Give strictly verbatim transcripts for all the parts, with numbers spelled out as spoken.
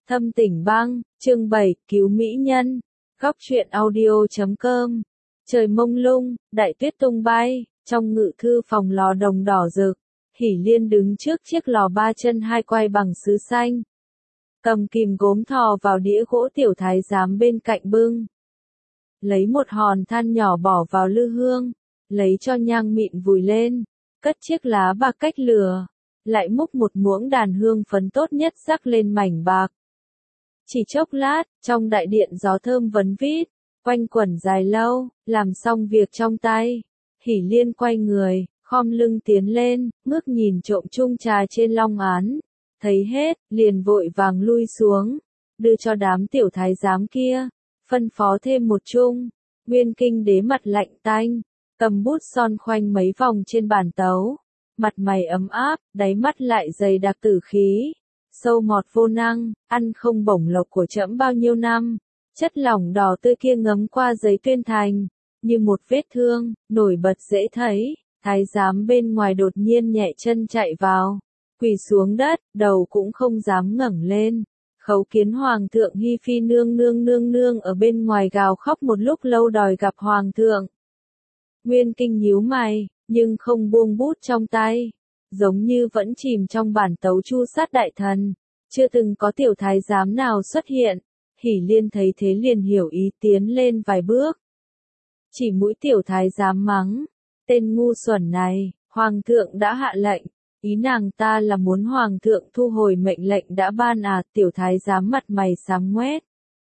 Thâm Tỉnh Bang, chương bảy, Cứu Mỹ Nhân, góc truyện audio chấm com. Trời mông lung, đại tuyết tung bay, trong ngự thư phòng lò đồng đỏ rực, Hỷ Liên đứng trước chiếc lò ba chân hai quay bằng sứ xanh. Cầm kìm gốm thò vào đĩa gỗ tiểu thái giám bên cạnh bưng. Lấy một hòn than nhỏ bỏ vào lư hương, lấy cho nhang mịn vùi lên, cất chiếc lá bạc cách lửa, lại múc một muỗng đàn hương phấn tốt nhất rắc lên mảnh bạc. Chỉ chốc lát, trong đại điện gió thơm vấn vít, quanh quẩn dài lâu, làm xong việc trong tay. Hỷ Liên quay người, khom lưng tiến lên, ngước nhìn trộm chung trà trên long án. Thấy hết, liền vội vàng lui xuống, đưa cho đám tiểu thái giám kia, phân phó thêm một chung. Nguyên Kinh Đế mặt lạnh tanh, cầm bút son khoanh mấy vòng trên bàn tấu. Mặt mày ấm áp, đáy mắt lại dày đặc tử khí. Sâu mọt vô năng, ăn không bổng lộc của trẫm bao nhiêu năm. Chất lỏng đỏ tươi kia ngấm qua giấy tuyên thành, như một vết thương, nổi bật dễ thấy. Thái giám bên ngoài đột nhiên nhẹ chân chạy vào, quỳ xuống đất, đầu cũng không dám ngẩng lên. Khấu kiến hoàng thượng Hi Phi nương nương nương nương ở bên ngoài gào khóc một lúc lâu đòi gặp hoàng thượng. Nguyên Kinh nhíu mày, nhưng không buông bút trong tay, giống như vẫn chìm trong bản tấu chu sát đại thần. Chưa từng có tiểu thái giám nào xuất hiện. Hỷ Liên thấy thế liền hiểu ý, tiến lên vài bước. Chỉ mũi tiểu thái giám mắng, tên ngu xuẩn này, hoàng thượng đã hạ lệnh. Ý nàng ta là muốn hoàng thượng thu hồi mệnh lệnh đã ban à. Tiểu thái giám mặt mày xám ngoét,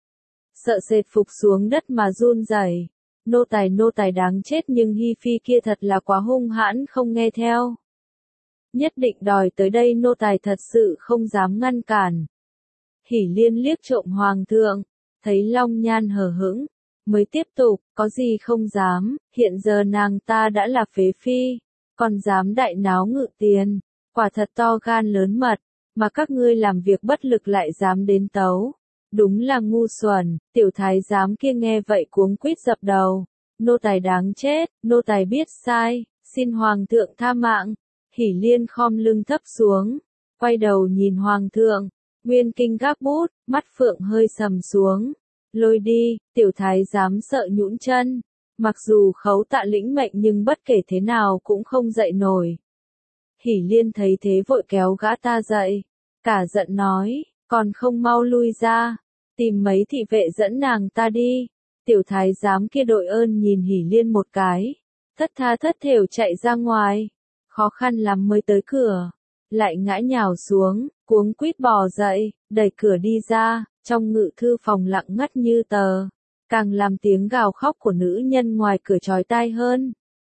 sợ sệt phục xuống đất mà run rẩy. Nô tài nô tài đáng chết, nhưng Hi Phi kia thật là quá hung hãn, không nghe theo. Nhất định đòi tới đây, nô tài thật sự không dám ngăn cản. Hỷ Liên liếc trộm hoàng thượng, thấy long nhan hờ hững, mới tiếp tục, có gì không dám, hiện giờ nàng ta đã là phế phi, còn dám đại náo ngự tiền, quả thật to gan lớn mật, mà các ngươi làm việc bất lực lại dám đến tấu. Đúng là ngu xuẩn. Tiểu thái giám kia nghe vậy cuống quýt dập đầu. Nô tài đáng chết, nô tài biết sai, xin hoàng thượng tha mạng. Hỷ Liên khom lưng thấp xuống, quay đầu nhìn hoàng thượng. Nguyên Kinh gác bút, mắt phượng hơi sầm xuống. Lôi đi. Tiểu thái giám sợ nhũn chân. Mặc dù khấu tạ lĩnh mệnh nhưng bất kể thế nào cũng không dậy nổi. Hỷ Liên thấy thế vội kéo gã ta dậy, cả giận nói, còn không mau lui ra, tìm mấy thị vệ dẫn nàng ta đi. Tiểu thái giám kia đội ơn nhìn Hỷ Liên một cái, thất tha thất thểu chạy ra ngoài, khó khăn lắm mới tới cửa, lại ngã nhào xuống, cuống quýt bò dậy, đẩy cửa đi ra. Trong ngự thư phòng lặng ngắt như tờ, càng làm tiếng gào khóc của nữ nhân ngoài cửa chói tai hơn.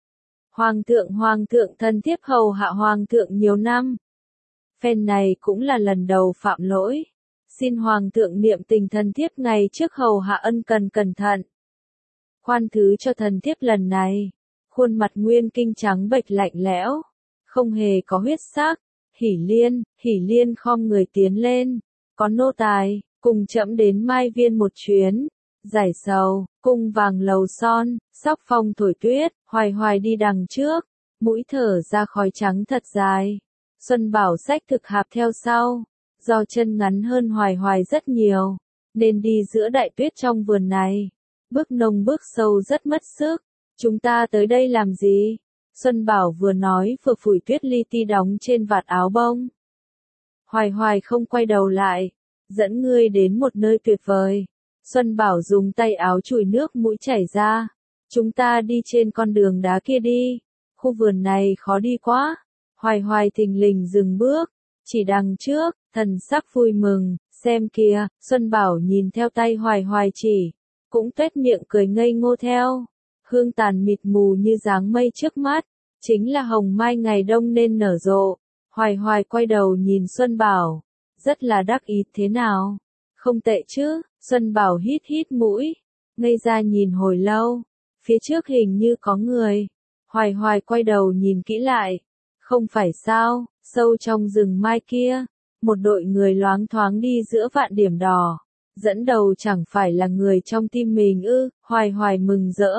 Hoàng thượng hoàng thượng, thân thiếp hầu hạ hoàng thượng nhiều năm. Phen này cũng là lần đầu phạm lỗi. Xin hoàng thượng niệm tình thân thiếp ngày trước hầu hạ ân cần cẩn thận. Khoan thứ cho thần thiếp lần này. Khuôn mặt Nguyên Kinh trắng bệch lạnh lẽo, không hề có huyết sắc. Hỷ Liên, Hỷ Liên khom người tiến lên. Có nô tài, cùng trẫm đến Mai Viên một chuyến. Giải sầu, cung vàng lầu son, sóc phong thổi tuyết, Hoài Hoài đi đằng trước, mũi thở ra khói trắng thật dài. Xuân Bảo xách thực hạp theo sau, do chân ngắn hơn Hoài Hoài rất nhiều, nên đi giữa đại tuyết trong vườn này. Bước nông bước sâu rất mất sức. Chúng ta tới đây làm gì? Xuân Bảo vừa nói vừa phủi tuyết li ti đóng trên vạt áo bông. Hoài Hoài không quay đầu lại, dẫn ngươi đến một nơi tuyệt vời. Xuân Bảo dùng tay áo chùi nước mũi chảy ra. Chúng ta đi trên con đường đá kia đi. Khu vườn này khó đi quá. Hoài Hoài thình lình dừng bước. Chỉ đằng trước, thần sắc vui mừng. Xem kìa. Xuân Bảo nhìn theo tay Hoài Hoài chỉ, cũng tuét miệng cười ngây ngô theo. Hương tàn mịt mù như dáng mây trước mắt. Chính là hồng mai ngày đông nên nở rộ. Hoài Hoài quay đầu nhìn Xuân Bảo, rất là đắc ý. Thế nào? Không tệ chứ? Xuân Bảo hít hít mũi, ngây ra nhìn hồi lâu. Phía trước hình như có người. Hoài Hoài quay đầu nhìn kỹ lại. Không phải sao, sâu trong rừng mai kia, một đội người loáng thoáng đi giữa vạn điểm đỏ. Dẫn đầu chẳng phải là người trong tim mình ư? Hoài Hoài mừng rỡ.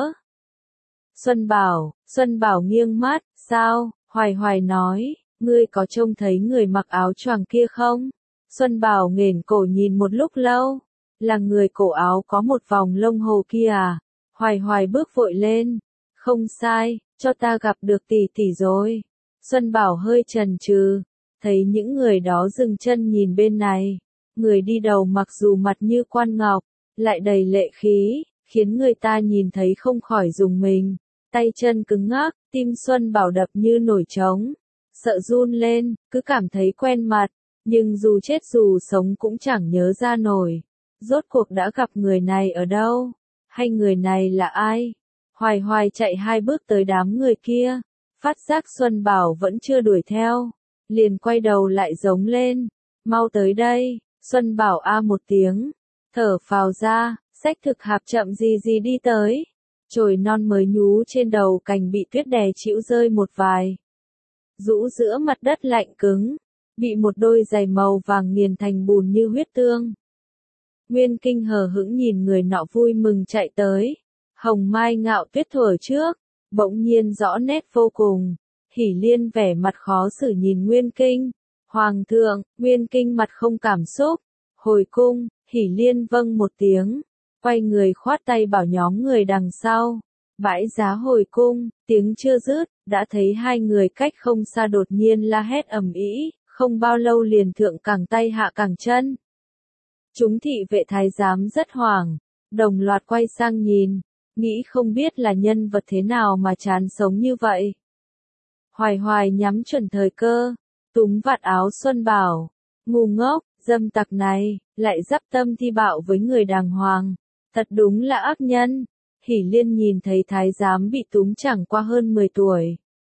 Xuân Bảo, Xuân Bảo nghiêng mắt, sao? Hoài Hoài nói, ngươi có trông thấy người mặc áo choàng kia không? Xuân Bảo nghển cổ nhìn một lúc lâu, là người cổ áo có một vòng lông hồ kia à? Hoài Hoài bước vội lên, không sai, cho ta gặp được tỷ tỷ rồi. Xuân Bảo hơi chần chừ, thấy những người đó dừng chân nhìn bên này, người đi đầu mặc dù mặt như quan ngọc, lại đầy lệ khí, khiến người ta nhìn thấy không khỏi rùng mình, tay chân cứng ngắc, tim Xuân Bảo đập như nổi trống, sợ run lên, cứ cảm thấy quen mặt, nhưng dù chết dù sống cũng chẳng nhớ ra nổi, rốt cuộc đã gặp người này ở đâu, hay người này là ai? Hoài Hoài chạy hai bước tới đám người kia, phát giác Xuân Bảo vẫn chưa đuổi theo, liền quay đầu lại giống lên, mau tới đây. Xuân Bảo a một tiếng, thở phào ra, xách thực hạp chậm gì gì đi tới, chồi non mới nhú trên đầu cành bị tuyết đè chịu rơi một vài, rũ giữa mặt đất lạnh cứng, bị một đôi giày màu vàng nghiền thành bùn như huyết tương. Nguyên Kinh hờ hững nhìn người nọ vui mừng chạy tới, hồng mai ngạo tuyết thuở trước, bỗng nhiên rõ nét vô cùng, Hỷ Liên vẻ mặt khó xử nhìn Nguyên Kinh. Hoàng thượng, Nguyên Kinh mặt không cảm xúc, hồi cung, Hỷ Liên vâng một tiếng, quay người khoát tay bảo nhóm người đằng sau, bãi giá hồi cung, tiếng chưa dứt, đã thấy hai người cách không xa đột nhiên la hét ầm ĩ, không bao lâu liền thượng cẳng tay hạ cẳng chân. Chúng thị vệ thái giám rất hoảng, đồng loạt quay sang nhìn, nghĩ không biết là nhân vật thế nào mà chán sống như vậy. Hoài Hoài nhắm chuẩn thời cơ, túm vạt áo Xuân Bảo, ngu ngốc, dâm tặc này, lại dắp tâm thi bạo với người đàng hoàng, thật đúng là ác nhân. Hỷ Liên nhìn thấy thái giám bị túm chẳng qua hơn mười tuổi,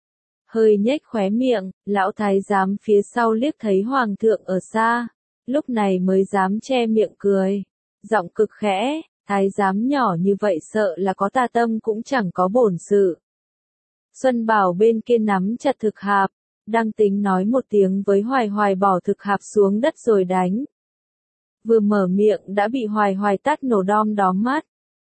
hơi nhếch khóe miệng, lão thái giám phía sau liếc thấy hoàng thượng ở xa, lúc này mới dám che miệng cười, giọng cực khẽ, thái giám nhỏ như vậy sợ là có tà tâm cũng chẳng có bổn sự. Xuân Bảo bên kia nắm chặt thực hạp, đang tính nói một tiếng với Hoài Hoài bỏ thực hạp xuống đất rồi đánh. Vừa mở miệng đã bị Hoài Hoài tát nổ đom đóm mắt.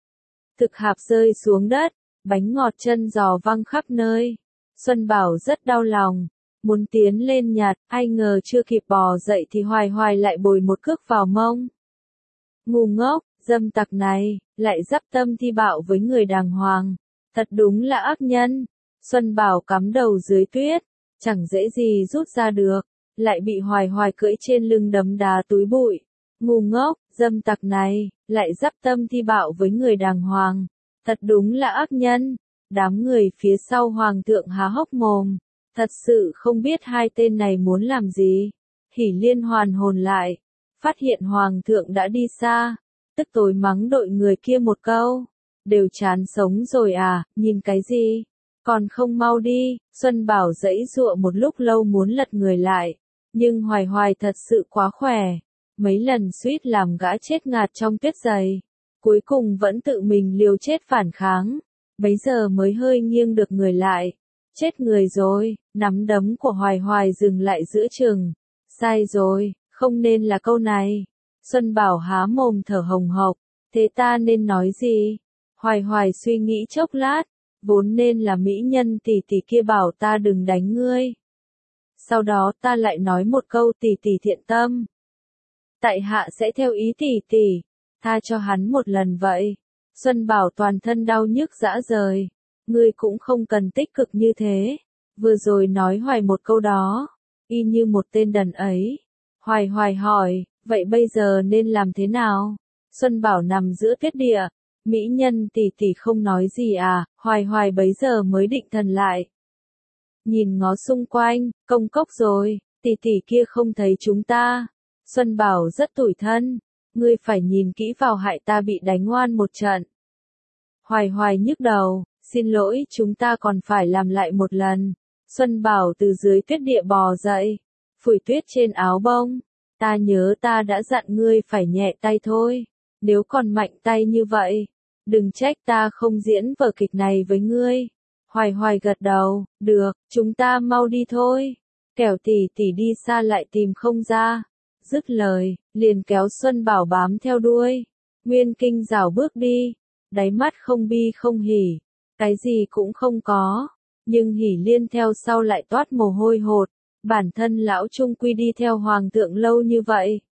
Thực hạp rơi xuống đất, bánh ngọt chân giò văng khắp nơi. Xuân Bảo rất đau lòng, muốn tiến lên nhặt, ai ngờ chưa kịp bò dậy thì Hoài Hoài lại bồi một cước vào mông. Ngu ngốc, dâm tặc này, lại dắp tâm thi bạo với người đàng hoàng, thật đúng là ác nhân. Xuân Bảo cắm đầu dưới tuyết, chẳng dễ gì rút ra được, lại bị Hoài Hoài cưỡi trên lưng đấm đá túi bụi. Ngu ngốc, dâm tặc này, lại dắp tâm thi bạo với người đàng hoàng, thật đúng là ác nhân. Đám người phía sau hoàng thượng há hốc mồm, thật sự không biết hai tên này muốn làm gì. Hỷ Liên hoàn hồn lại, phát hiện hoàng thượng đã đi xa, tức tối mắng đội người kia một câu, đều chán sống rồi à, nhìn cái gì, còn không mau đi. Xuân Bảo giãy giụa một lúc lâu muốn lật người lại, nhưng Hoài Hoài thật sự quá khỏe, mấy lần suýt làm gã chết ngạt trong tuyết dày, cuối cùng vẫn tự mình liều chết phản kháng, bấy giờ mới hơi nghiêng được người lại. Chết người rồi, nắm đấm của Hoài Hoài dừng lại giữa chừng, sai rồi, không nên là câu này. Xuân Bảo há mồm thở hồng hộc, thế ta nên nói gì? Hoài Hoài suy nghĩ chốc lát, vốn nên là mỹ nhân tỷ tỷ kia bảo ta đừng đánh ngươi. Sau đó ta lại nói một câu tỷ tỷ thiện tâm. Tại hạ sẽ theo ý tỷ tỷ, tha cho hắn một lần vậy. Xuân Bảo toàn thân đau nhức rã rời, ngươi cũng không cần tích cực như thế, vừa rồi nói Hoài một câu đó, y như một tên đần ấy. Hoài Hoài hỏi, vậy bây giờ nên làm thế nào? Xuân Bảo nằm giữa tuyết địa, mỹ nhân tỷ tỷ không nói gì à? Hoài Hoài bấy giờ mới định thần lại. Nhìn ngó xung quanh, công cốc rồi, tỷ tỷ kia không thấy chúng ta. Xuân Bảo rất tủi thân, ngươi phải nhìn kỹ vào hại ta bị đánh oan một trận. Hoài Hoài nhức đầu, xin lỗi chúng ta còn phải làm lại một lần. Xuân Bảo từ dưới tuyết địa bò dậy, phủi tuyết trên áo bông. Ta nhớ ta đã dặn ngươi phải nhẹ tay thôi, nếu còn mạnh tay như vậy, đừng trách ta không diễn vở kịch này với ngươi. Hoài Hoài gật đầu, được, chúng ta mau đi thôi, kẻo tỷ tỷ đi xa lại tìm không ra. Dứt lời, liền kéo Xuân Bảo bám theo đuôi. Nguyên Kinh rảo bước đi, đáy mắt không bi không hỉ, cái gì cũng không có, nhưng Hỷ Liên theo sau lại toát mồ hôi hột, bản thân lão trung quy đi theo hoàng thượng lâu như vậy,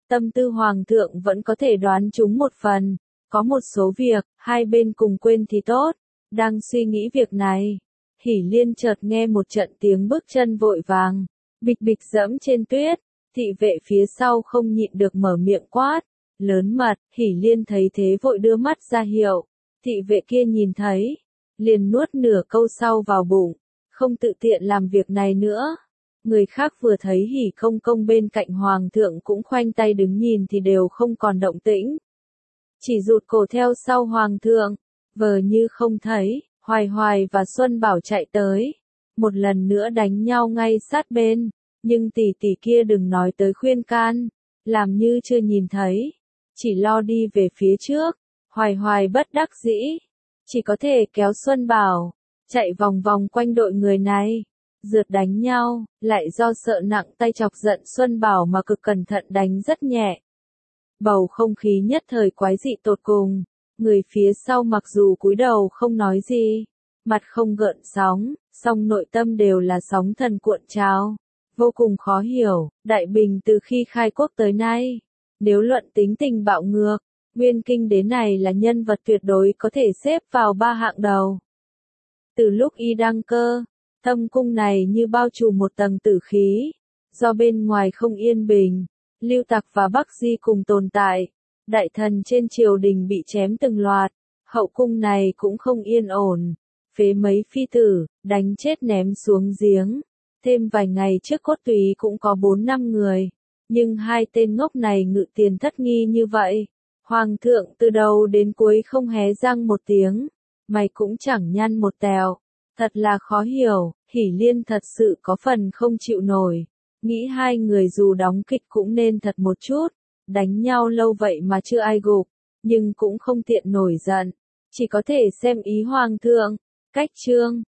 tâm tư hoàng thượng vẫn có thể đoán trúng một phần, có một số việc, hai bên cùng quên thì tốt, đang suy nghĩ việc này. Hỷ Liên chợt nghe một trận tiếng bước chân vội vàng, bịch bịch dẫm trên tuyết, thị vệ phía sau không nhịn được mở miệng quát, lớn mật. Hỷ Liên thấy thế vội đưa mắt ra hiệu, thị vệ kia nhìn thấy, liền nuốt nửa câu sau vào bụng, không tự tiện làm việc này nữa. Người khác vừa thấy Hỷ công công bên cạnh hoàng thượng cũng khoanh tay đứng nhìn thì đều không còn động tĩnh, chỉ rụt cổ theo sau hoàng thượng, vờ như không thấy. Hoài Hoài và Xuân Bảo chạy tới, một lần nữa đánh nhau ngay sát bên, nhưng tỷ tỷ kia đừng nói tới khuyên can, làm như chưa nhìn thấy, chỉ lo đi về phía trước. Hoài Hoài bất đắc dĩ, chỉ có thể kéo Xuân Bảo, chạy vòng vòng quanh đội người này, rượt đánh nhau, lại do sợ nặng tay chọc giận Xuân Bảo mà cực cẩn thận đánh rất nhẹ. Bầu không khí nhất thời quái dị tột cùng. Người phía sau mặc dù cúi đầu không nói gì, mặt không gợn sóng, song nội tâm đều là sóng thần cuộn trào, vô cùng khó hiểu. Đại Bình từ khi khai quốc tới nay, nếu luận tính tình bạo ngược, Nguyên Kinh Đế này là nhân vật tuyệt đối có thể xếp vào ba hạng đầu. Từ lúc y đăng cơ, Thâm cung này như bao trùm một tầng tử khí, do bên ngoài không yên bình, Lưu Tặc và Bắc Di cùng tồn tại. Đại thần trên triều đình bị chém từng loạt, hậu cung này cũng không yên ổn, phế mấy phi tử, đánh chết ném xuống giếng. Thêm vài ngày trước cốt tùy cũng có bốn năm người, nhưng hai tên ngốc này ngự tiền thất nghi như vậy. Hoàng thượng từ đầu đến cuối không hé răng một tiếng, mày cũng chẳng nhăn một tèo, thật là khó hiểu. Hỷ Liên thật sự có phần không chịu nổi, nghĩ hai người dù đóng kịch cũng nên thật một chút. Đánh nhau lâu vậy mà chưa ai gục, nhưng cũng không tiện nổi giận, chỉ có thể xem ý hoàng thượng. Cách chương